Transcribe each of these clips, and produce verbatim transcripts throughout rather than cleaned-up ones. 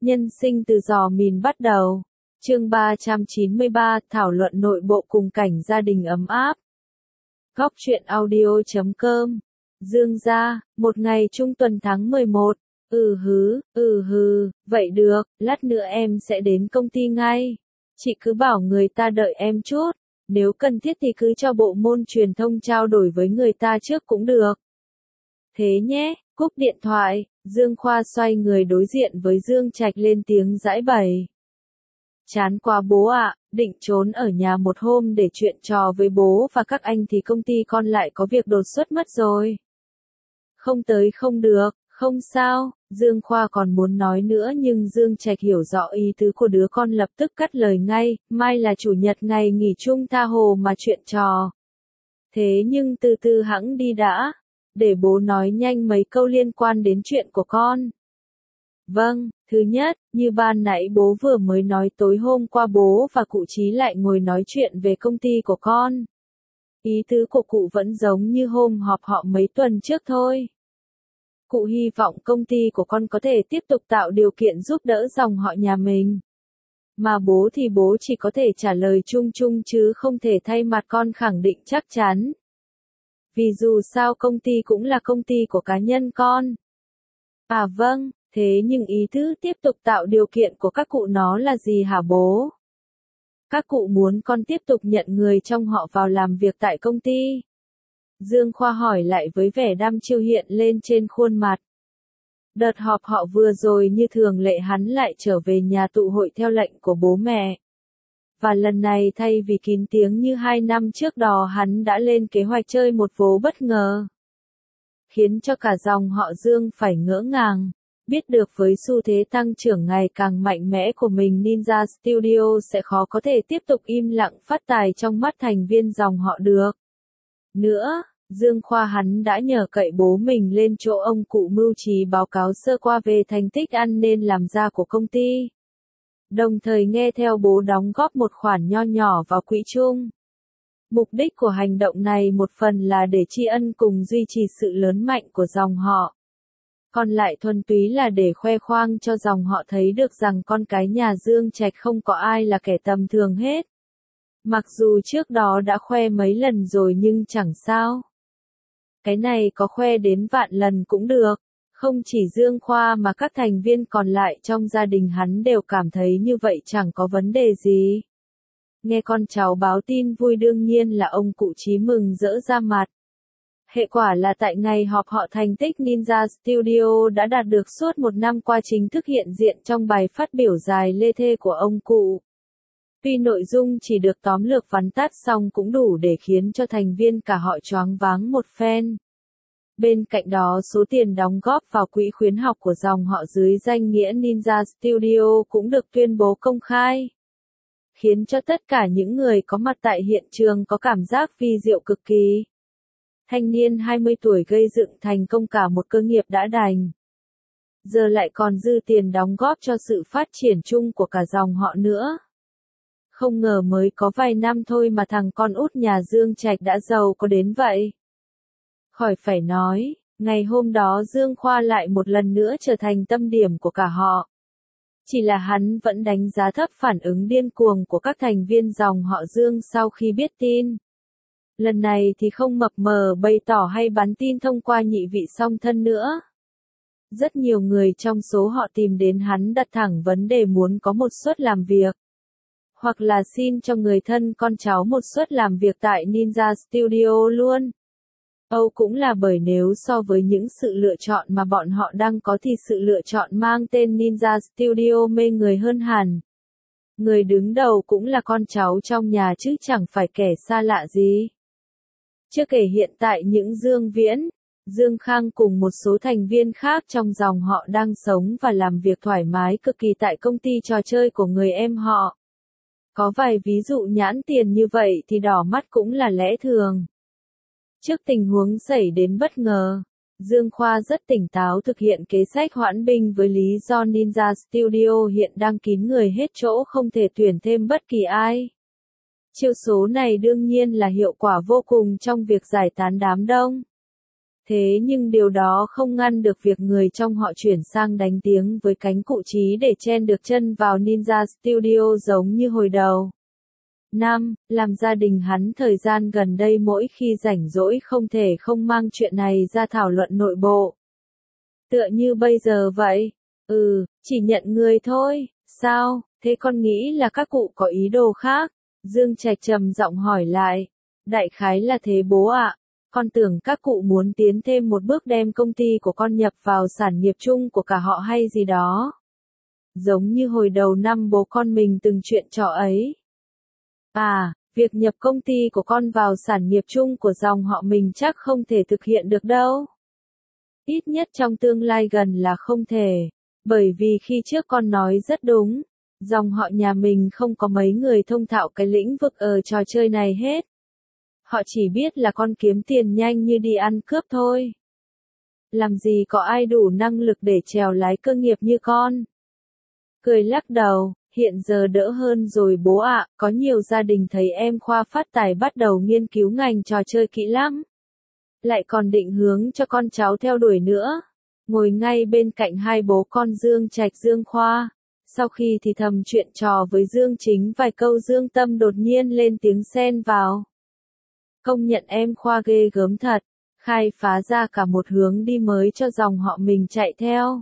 Nhân sinh từ giò mìn bắt đầu. Chương ba trăm chín mươi ba, thảo luận nội bộ cùng cảnh gia đình ấm áp. Góc truyện audio chấm com. Dương gia, một ngày trung tuần tháng mười một. Ừ hứ, ừ hừ, vậy được, lát nữa em sẽ đến công ty ngay. Chị cứ bảo người ta đợi em chút, nếu cần thiết thì cứ cho bộ môn truyền thông trao đổi với người ta trước cũng được. Thế nhé, cúp điện thoại, Dương Khoa xoay người đối diện với Dương Trạch lên tiếng giãi bày. Chán quá bố ạ, định trốn ở nhà một hôm để chuyện trò với bố và các anh thì công ty con lại có việc đột xuất mất rồi. Không tới không được, không sao, Dương Khoa còn muốn nói nữa nhưng Dương Trạch hiểu rõ ý tứ của đứa con lập tức cắt lời ngay, mai là chủ nhật ngày nghỉ chung tha hồ mà chuyện trò. Thế nhưng từ từ hẵng đi đã, để bố nói nhanh mấy câu liên quan đến chuyện của con. Vâng, thứ nhất, như ban nãy bố vừa mới nói tối hôm qua bố và cụ Chí lại ngồi nói chuyện về công ty của con. Ý tứ của cụ vẫn giống như hôm họp họ mấy tuần trước thôi. Cụ hy vọng công ty của con có thể tiếp tục tạo điều kiện giúp đỡ dòng họ nhà mình. Mà bố thì bố chỉ có thể trả lời chung chung chứ không thể thay mặt con khẳng định chắc chắn. Vì dù sao công ty cũng là công ty của cá nhân con. À vâng, thế nhưng ý tứ tiếp tục tạo điều kiện của các cụ nó là gì hả bố? Các cụ muốn con tiếp tục nhận người trong họ vào làm việc tại công ty. Dương Khoa hỏi lại với vẻ đăm chiêu hiện lên trên khuôn mặt. Đợt họp họ vừa rồi như thường lệ hắn lại trở về nhà tụ hội theo lệnh của bố mẹ. Và lần này thay vì kín tiếng như hai năm trước đó hắn đã lên kế hoạch chơi một vố bất ngờ. Khiến cho cả dòng họ Dương phải ngỡ ngàng. Biết được với xu thế tăng trưởng ngày càng mạnh mẽ của mình Ninja Studio sẽ khó có thể tiếp tục im lặng phát tài trong mắt thành viên dòng họ được. Nữa, Dương Khoa hắn đã nhờ cậy bố mình lên chỗ ông cụ mưu trí báo cáo sơ qua về thành tích ăn nên làm ra của công ty. Đồng thời nghe theo bố đóng góp một khoản nho nhỏ vào quỹ chung. Mục đích của hành động này một phần là để tri ân cùng duy trì sự lớn mạnh của dòng họ. Còn lại thuần túy là để khoe khoang cho dòng họ thấy được rằng con cái nhà Dương Trạch không có ai là kẻ tầm thường hết. Mặc dù trước đó đã khoe mấy lần rồi nhưng chẳng sao. Cái này có khoe đến vạn lần cũng được. Không chỉ Dương Khoa mà các thành viên còn lại trong gia đình hắn đều cảm thấy như vậy chẳng có vấn đề gì. Nghe con cháu báo tin vui đương nhiên là ông cụ Chí mừng rỡ ra mặt. Hệ quả là tại ngày họp họ thành tích Ninja Studio đã đạt được suốt một năm qua chính thức hiện diện trong bài phát biểu dài lê thê của ông cụ. Tuy nội dung chỉ được tóm lược vắn tắt xong cũng đủ để khiến cho thành viên cả họ choáng váng một phen. Bên cạnh đó số tiền đóng góp vào quỹ khuyến học của dòng họ dưới danh nghĩa Ninja Studio cũng được tuyên bố công khai. Khiến cho tất cả những người có mặt tại hiện trường có cảm giác vi diệu cực kỳ. Thanh niên hai mươi tuổi gây dựng thành công cả một cơ nghiệp đã đành. Giờ lại còn dư tiền đóng góp cho sự phát triển chung của cả dòng họ nữa. Không ngờ mới có vài năm thôi mà thằng con út nhà Dương Trạch đã giàu có đến vậy. Khỏi phải nói, ngày hôm đó Dương Khoa lại một lần nữa trở thành tâm điểm của cả họ. Chỉ là hắn vẫn đánh giá thấp phản ứng điên cuồng của các thành viên dòng họ Dương sau khi biết tin. Lần này thì không mập mờ bày tỏ hay bắn tin thông qua nhị vị song thân nữa. Rất nhiều người trong số họ tìm đến hắn đặt thẳng vấn đề muốn có một suất làm việc. Hoặc là xin cho người thân con cháu một suất làm việc tại Ninja Studio luôn. Âu cũng là bởi nếu so với những sự lựa chọn mà bọn họ đang có thì sự lựa chọn mang tên Ninja Studio mê người hơn hẳn. Người đứng đầu cũng là con cháu trong nhà chứ chẳng phải kẻ xa lạ gì. Chưa kể hiện tại những Dương Viễn, Dương Khang cùng một số thành viên khác trong dòng họ đang sống và làm việc thoải mái cực kỳ tại công ty trò chơi của người em họ. Có vài ví dụ nhãn tiền như vậy thì đỏ mắt cũng là lẽ thường. Trước tình huống xảy đến bất ngờ, Dương Khoa rất tỉnh táo thực hiện kế sách hoãn binh với lý do Ninja Studio hiện đang kín người hết chỗ không thể tuyển thêm bất kỳ ai. Chiêu số này đương nhiên là hiệu quả vô cùng trong việc giải tán đám đông. Thế nhưng điều đó không ngăn được việc người trong họ chuyển sang đánh tiếng với cánh cụ trí để chen được chân vào Ninja Studio giống như hồi đầu. năm. Làm gia đình hắn thời gian gần đây mỗi khi rảnh rỗi không thể không mang chuyện này ra thảo luận nội bộ. Tựa như bây giờ vậy. Ừ, chỉ nhận người thôi, sao, thế con nghĩ là các cụ có ý đồ khác? Dương Trạch trầm giọng hỏi lại. Đại khái là thế bố ạ. Con tưởng các cụ muốn tiến thêm một bước đem công ty của con nhập vào sản nghiệp chung của cả họ hay gì đó. Giống như hồi đầu năm bố con mình từng chuyện trò ấy. À, việc nhập công ty của con vào sản nghiệp chung của dòng họ mình chắc không thể thực hiện được đâu. Ít nhất trong tương lai gần là không thể. Bởi vì khi trước con nói rất đúng. Dòng họ nhà mình không có mấy người thông thạo cái lĩnh vực ở trò chơi này hết. Họ chỉ biết là con kiếm tiền nhanh như đi ăn cướp thôi. Làm gì có ai đủ năng lực để trèo lái cơ nghiệp như con. Cười lắc đầu, hiện giờ đỡ hơn rồi bố ạ, có nhiều gia đình thấy em Khoa phát tài bắt đầu nghiên cứu ngành trò chơi kỹ lắm. Lại còn định hướng cho con cháu theo đuổi nữa. Ngồi ngay bên cạnh hai bố con Dương Trạch Dương Khoa. Sau khi thì thầm chuyện trò với Dương Chính vài câu Dương Tâm đột nhiên lên tiếng xen vào. Công nhận em Khoa ghê gớm thật, khai phá ra cả một hướng đi mới cho dòng họ mình chạy theo.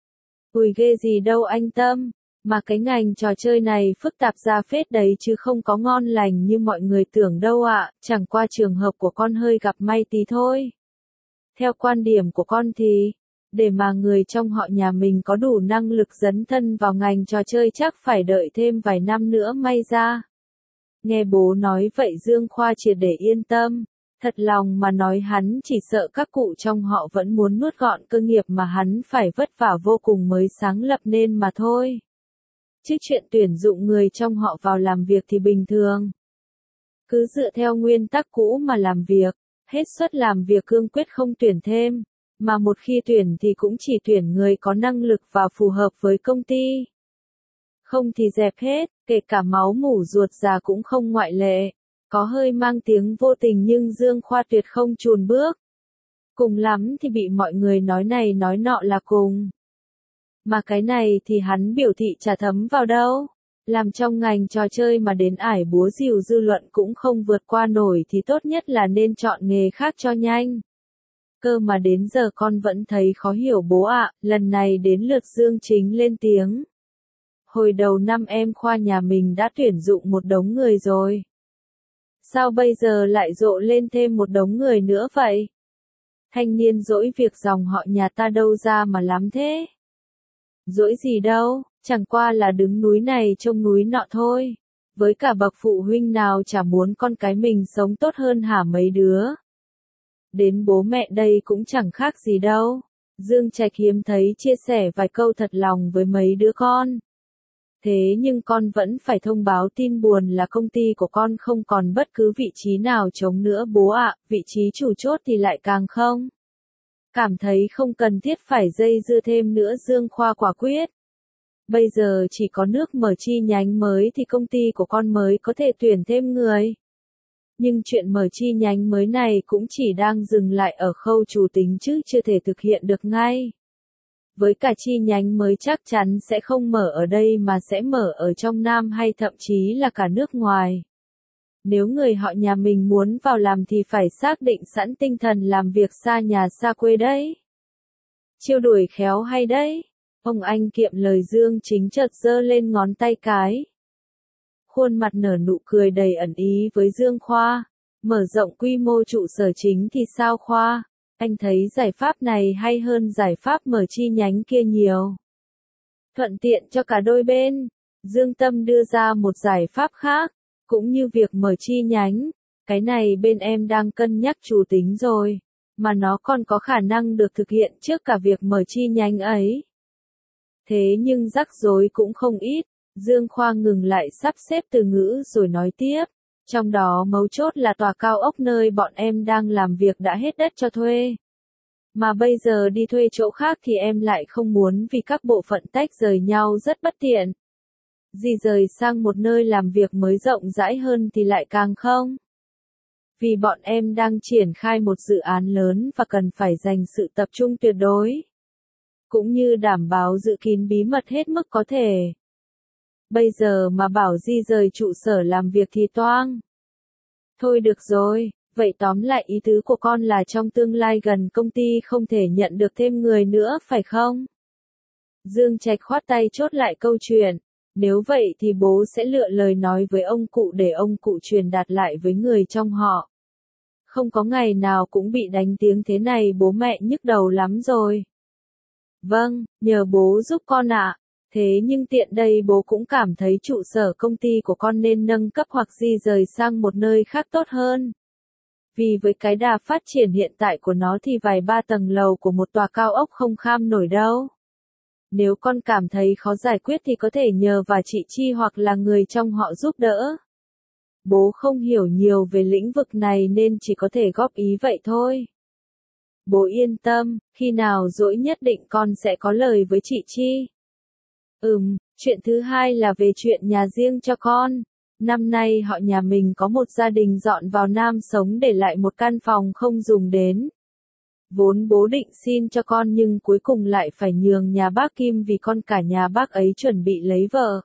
Ui ghê gì đâu anh Tâm, mà cái ngành trò chơi này phức tạp ra phết đấy chứ không có ngon lành như mọi người tưởng đâu ạ, chẳng qua trường hợp của con hơi gặp may tí thôi. Theo quan điểm của con thì, để mà người trong họ nhà mình có đủ năng lực dấn thân vào ngành trò chơi chắc phải đợi thêm vài năm nữa may ra. Nghe bố nói vậy Dương Khoa triệt để yên tâm, thật lòng mà nói hắn chỉ sợ các cụ trong họ vẫn muốn nuốt gọn cơ nghiệp mà hắn phải vất vả vô cùng mới sáng lập nên mà thôi. Chứ chuyện tuyển dụng người trong họ vào làm việc thì bình thường. Cứ dựa theo nguyên tắc cũ mà làm việc, hết suất làm việc cương quyết không tuyển thêm, mà một khi tuyển thì cũng chỉ tuyển người có năng lực và phù hợp với công ty. Không thì dẹp hết, kể cả máu mủ ruột già cũng không ngoại lệ. Có hơi mang tiếng vô tình nhưng Dương Khoa tuyệt không chùn bước. Cùng lắm thì bị mọi người nói này nói nọ là cùng. Mà cái này thì hắn biểu thị chả thấm vào đâu. Làm trong ngành trò chơi mà đến ải búa rìu dư luận cũng không vượt qua nổi thì tốt nhất là nên chọn nghề khác cho nhanh. Cơ mà đến giờ con vẫn thấy khó hiểu bố ạ, lần này đến lượt Dương Chính lên tiếng. Hồi đầu năm em Khoa nhà mình đã tuyển dụng một đống người rồi. Sao bây giờ lại rộ lên thêm một đống người nữa vậy? Thanh niên dỗi việc dòng họ nhà ta đâu ra mà lắm thế? Dỗi gì đâu, chẳng qua là đứng núi này trông núi nọ thôi. Với cả bậc phụ huynh nào chả muốn con cái mình sống tốt hơn hả mấy đứa? Đến bố mẹ đây cũng chẳng khác gì đâu. Dương Trạch hiếm thấy chia sẻ vài câu thật lòng với mấy đứa con. Thế nhưng con vẫn phải thông báo tin buồn là công ty của con không còn bất cứ vị trí nào trống nữa bố ạ, vị trí chủ chốt thì lại càng không. Cảm thấy không cần thiết phải dây dưa thêm nữa Dương Khoa quả quyết. Bây giờ chỉ có nước mở chi nhánh mới thì công ty của con mới có thể tuyển thêm người. Nhưng chuyện mở chi nhánh mới này cũng chỉ đang dừng lại ở khâu chủ tính chứ chưa thể thực hiện được ngay. Với cả chi nhánh mới chắc chắn sẽ không mở ở đây mà sẽ mở ở trong Nam hay thậm chí là cả nước ngoài. Nếu người họ nhà mình muốn vào làm thì phải xác định sẵn tinh thần làm việc xa nhà xa quê đấy. Chiêu đuổi khéo hay đấy. Ông anh kiệm lời Dương Chính chợt giơ lên ngón tay cái. Khuôn mặt nở nụ cười đầy ẩn ý với Dương Khoa. Mở rộng quy mô trụ sở chính thì sao Khoa? Anh thấy giải pháp này hay hơn giải pháp mở chi nhánh kia nhiều. Thuận tiện cho cả đôi bên. Dương Tâm đưa ra một giải pháp khác. Cũng như việc mở chi nhánh. Cái này bên em đang cân nhắc chủ tính rồi. Mà nó còn có khả năng được thực hiện trước cả việc mở chi nhánh ấy. Thế nhưng rắc rối cũng không ít. Dương Khoa ngừng lại sắp xếp từ ngữ rồi nói tiếp. Trong đó mấu chốt là tòa cao ốc nơi bọn em đang làm việc đã hết đất cho thuê. Mà bây giờ đi thuê chỗ khác thì em lại không muốn vì các bộ phận tách rời nhau rất bất tiện. Di rời sang một nơi làm việc mới rộng rãi hơn thì lại càng không. Vì bọn em đang triển khai một dự án lớn và cần phải dành sự tập trung tuyệt đối. Cũng như đảm bảo giữ kín bí mật hết mức có thể. Bây giờ mà bảo di rời trụ sở làm việc thì toang. Thôi được rồi, vậy tóm lại ý tứ của con là trong tương lai gần công ty không thể nhận được thêm người nữa phải không? Dương Trạch khoát tay chốt lại câu chuyện. Nếu vậy thì bố sẽ lựa lời nói với ông cụ để ông cụ truyền đạt lại với người trong họ. Không có ngày nào cũng bị đánh tiếng thế này bố mẹ nhức đầu lắm rồi. Vâng, nhờ bố giúp con ạ. Thế nhưng tiện đây bố cũng cảm thấy trụ sở công ty của con nên nâng cấp hoặc di rời sang một nơi khác tốt hơn. Vì với cái đà phát triển hiện tại của nó thì vài ba tầng lầu của một tòa cao ốc không kham nổi đâu. Nếu con cảm thấy khó giải quyết thì có thể nhờ vào chị Chi hoặc là người trong họ giúp đỡ. Bố không hiểu nhiều về lĩnh vực này nên chỉ có thể góp ý vậy thôi. Bố yên tâm, khi nào rỗi nhất định con sẽ có lời với chị Chi. Ừm, chuyện thứ hai là về chuyện nhà riêng cho con. Năm nay họ nhà mình có một gia đình dọn vào Nam sống để lại một căn phòng không dùng đến. Vốn bố định xin cho con nhưng cuối cùng lại phải nhường nhà bác Kim vì con cả nhà bác ấy chuẩn bị lấy vợ.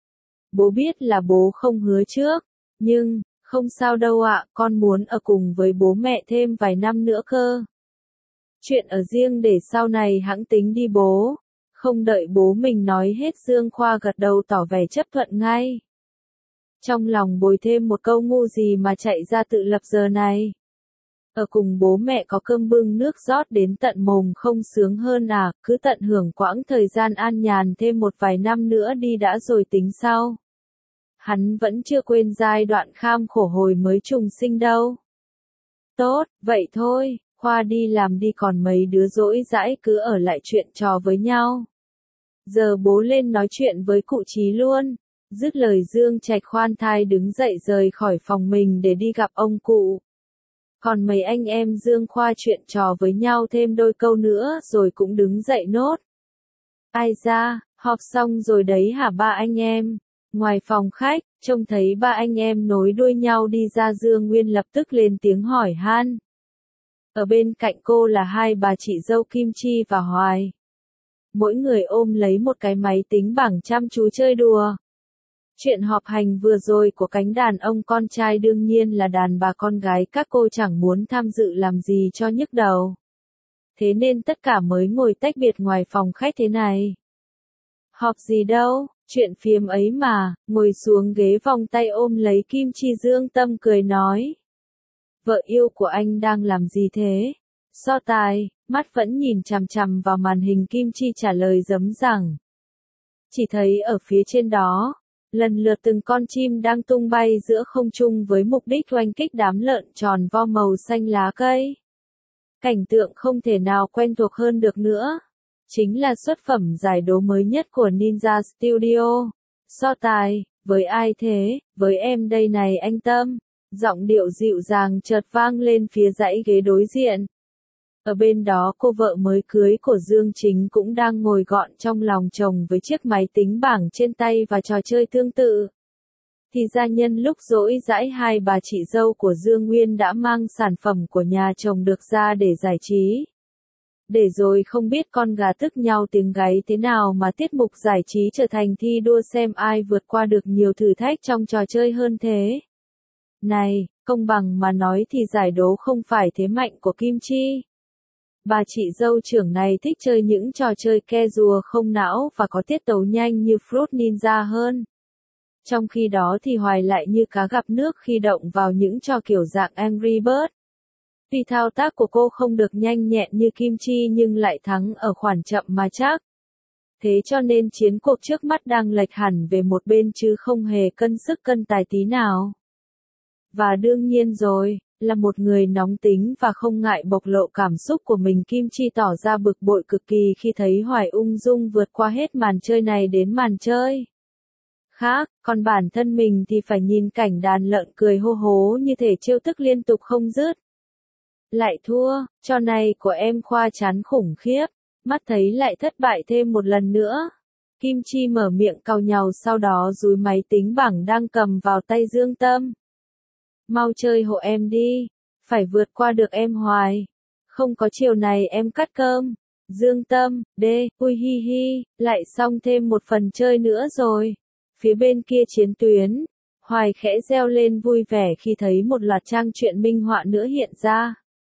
Bố biết là bố không hứa trước, nhưng, không sao đâu ạ, con muốn ở cùng với bố mẹ thêm vài năm nữa cơ. Chuyện ở riêng để sau này hẵng tính đi bố. Không đợi bố mình nói hết Dương Khoa gật đầu tỏ vẻ chấp thuận ngay. Trong lòng bồi thêm một câu ngu gì mà chạy ra tự lập giờ này. Ở cùng bố mẹ có cơm bưng nước rót đến tận mồm không sướng hơn à, cứ tận hưởng quãng thời gian an nhàn thêm một vài năm nữa đi đã rồi tính sau. Hắn vẫn chưa quên giai đoạn kham khổ hồi mới trùng sinh đâu. Tốt, vậy thôi, Khoa đi làm đi còn mấy đứa dỗi dãi cứ ở lại chuyện trò với nhau. Giờ bố lên nói chuyện với cụ Chí luôn. Dứt lời Dương Trạch khoan thai đứng dậy rời khỏi phòng mình để đi gặp ông cụ. Còn mấy anh em Dương Khoa chuyện trò với nhau thêm đôi câu nữa rồi cũng đứng dậy nốt. Ai ra, họp xong rồi đấy hả ba anh em? Ngoài phòng khách, trông thấy ba anh em nối đuôi nhau đi ra Dương Nguyên lập tức lên tiếng hỏi han. Ở bên cạnh cô là hai bà chị dâu Kim Chi và Hoài. Mỗi người ôm lấy một cái máy tính bảng chăm chú chơi đùa. Chuyện họp hành vừa rồi của cánh đàn ông con trai đương nhiên là đàn bà con gái các cô chẳng muốn tham dự làm gì cho nhức đầu. Thế nên tất cả mới ngồi tách biệt ngoài phòng khách thế này. Họp gì đâu, chuyện phiếm ấy mà, ngồi xuống ghế vòng tay ôm lấy Kim Chi Dương Tâm cười nói. Vợ yêu của anh đang làm gì thế? So tài, mắt vẫn nhìn chằm chằm vào màn hình Kim Chi trả lời rấm rằng. Chỉ thấy ở phía trên đó, lần lượt từng con chim đang tung bay giữa không trung với mục đích oanh kích đám lợn tròn vo màu xanh lá cây. Cảnh tượng không thể nào quen thuộc hơn được nữa. Chính là xuất phẩm giải đố mới nhất của Ninja Studio. So tài, với ai thế? Với em đây này anh Tâm. Giọng điệu dịu dàng chợt vang lên phía dãy ghế đối diện. Ở bên đó cô vợ mới cưới của Dương Chính cũng đang ngồi gọn trong lòng chồng với chiếc máy tính bảng trên tay và trò chơi tương tự. Thì gia nhân lúc rỗi rãi hai bà chị dâu của Dương Nguyên đã mang sản phẩm của nhà chồng được ra để giải trí. Để rồi không biết con gà tức nhau tiếng gáy thế nào mà tiết mục giải trí trở thành thi đua xem ai vượt qua được nhiều thử thách trong trò chơi hơn thế. Này, công bằng mà nói thì giải đố không phải thế mạnh của Kim Chi. Bà chị dâu trưởng này thích chơi những trò chơi ke rùa không não và có tiết tấu nhanh như Fruit Ninja hơn. Trong khi đó thì Hoài lại như cá gặp nước khi động vào những trò kiểu dạng Angry Bird. Tuy thao tác của cô không được nhanh nhẹn như Kim Chi nhưng lại thắng ở khoản chậm mà chắc. Thế cho nên chiến cuộc trước mắt đang lệch hẳn về một bên chứ không hề cân sức cân tài tí nào. Và đương nhiên rồi, là một người nóng tính và không ngại bộc lộ cảm xúc của mình Kim Chi tỏ ra bực bội cực kỳ khi thấy Hoài ung dung vượt qua hết màn chơi này đến màn chơi khác, còn bản thân mình thì phải nhìn cảnh đàn lợn cười hô hố như thể trêu tức liên tục không dứt. Lại thua, trò này của em Khoa chán khủng khiếp, mắt thấy lại thất bại thêm một lần nữa. Kim Chi mở miệng cau nhàu sau đó dúi máy tính bảng đang cầm vào tay Dương Tâm. mau chơi hộ em đi, phải vượt qua được em hoài. Không có chiều này em cắt cơm. Dương Tâm, đê, ui hi hi, lại xong thêm một phần chơi nữa rồi. Phía bên kia chiến tuyến, Hoài khẽ reo lên vui vẻ khi thấy một loạt trang truyện minh họa nữa hiện ra.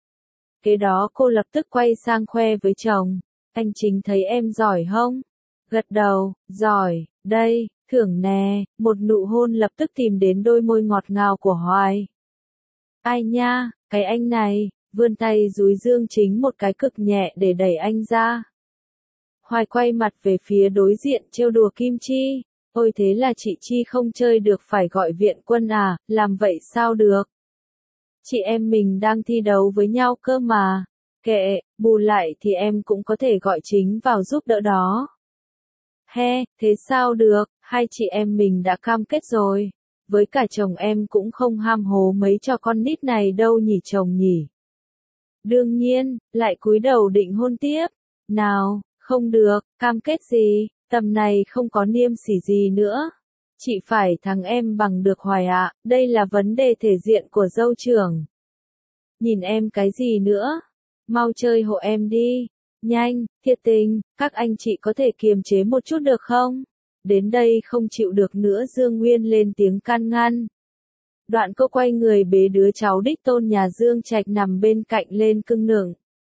Kế đó cô lập tức quay sang khoe với chồng, anh Chính thấy em giỏi không? Gật đầu, giỏi, đây, thưởng nè, một nụ hôn lập tức tìm đến đôi môi ngọt ngào của Hoài. Ai nha, cái anh này, vươn tay dúi Dương Chính một cái cực nhẹ để đẩy anh ra. Hoài quay mặt về phía đối diện trêu đùa Kim Chi, ôi thế là chị Chi không chơi được phải gọi viện quân à, làm vậy sao được? Chị em mình đang thi đấu với nhau cơ mà, kệ, bù lại thì em cũng có thể gọi Chính vào giúp đỡ đó. He, thế sao được, hai chị em mình đã cam kết rồi, với cả chồng em cũng không ham hố mấy cho con nít này đâu nhỉ chồng nhỉ. Đương nhiên, lại cúi đầu định hôn tiếp. Nào, không được, cam kết gì, tầm này không có niêm sỉ gì nữa. Chị phải thắng em bằng được Hoài ạ, đây là vấn đề thể diện của dâu trưởng. Nhìn em cái gì nữa? Mau chơi hộ em đi. Nhanh, thiệt tình, các anh chị có thể kiềm chế một chút được không? Đến đây không chịu được nữa Dương Nguyên lên tiếng can ngăn. Đoạn cô quay người bế đứa cháu đích tôn nhà Dương Trạch nằm bên cạnh lên cưng nựng.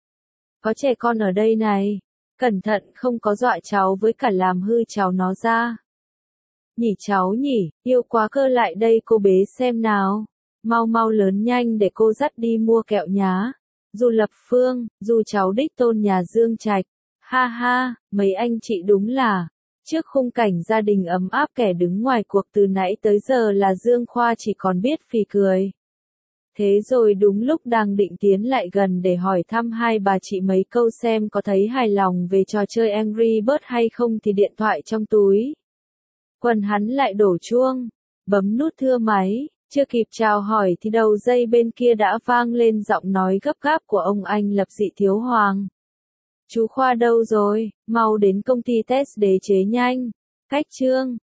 Có trẻ con ở đây này, cẩn thận không có dọa cháu với cả làm hư cháu nó ra. Nhỉ cháu nhỉ, yêu quá cơ lại đây cô bế xem nào. Mau mau lớn nhanh để cô dắt đi mua kẹo nhá. Dù Lập Phương, dù cháu đích tôn nhà Dương Trạch. Ha ha, mấy anh chị đúng là. Trước khung cảnh gia đình ấm áp kẻ đứng ngoài cuộc từ nãy tới giờ là Dương Khoa chỉ còn biết phì cười. Thế rồi đúng lúc đang định tiến lại gần để hỏi thăm hai bà chị mấy câu xem có thấy hài lòng về trò chơi Angry Birds hay không thì điện thoại trong túi quần hắn lại đổ chuông, bấm nút thưa máy, chưa kịp chào hỏi thì đầu dây bên kia đã vang lên giọng nói gấp gáp của ông anh Lập Dị Thiếu Hoàng. Chú Khoa đâu rồi, mau đến công ty test đế chế nhanh. Cách Trương,